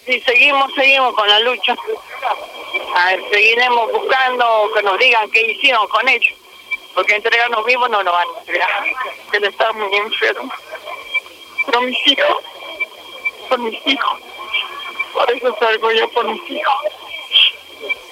sí, seguimos con la lucha. A ver, seguiremos buscando que nos digan qué hicieron con ellos. Porque entregarnos vivos no nos van a entregar. Él está muy enfermo. Pero mis hijos, por mis hijos. Por eso salgo yo por mis hijos.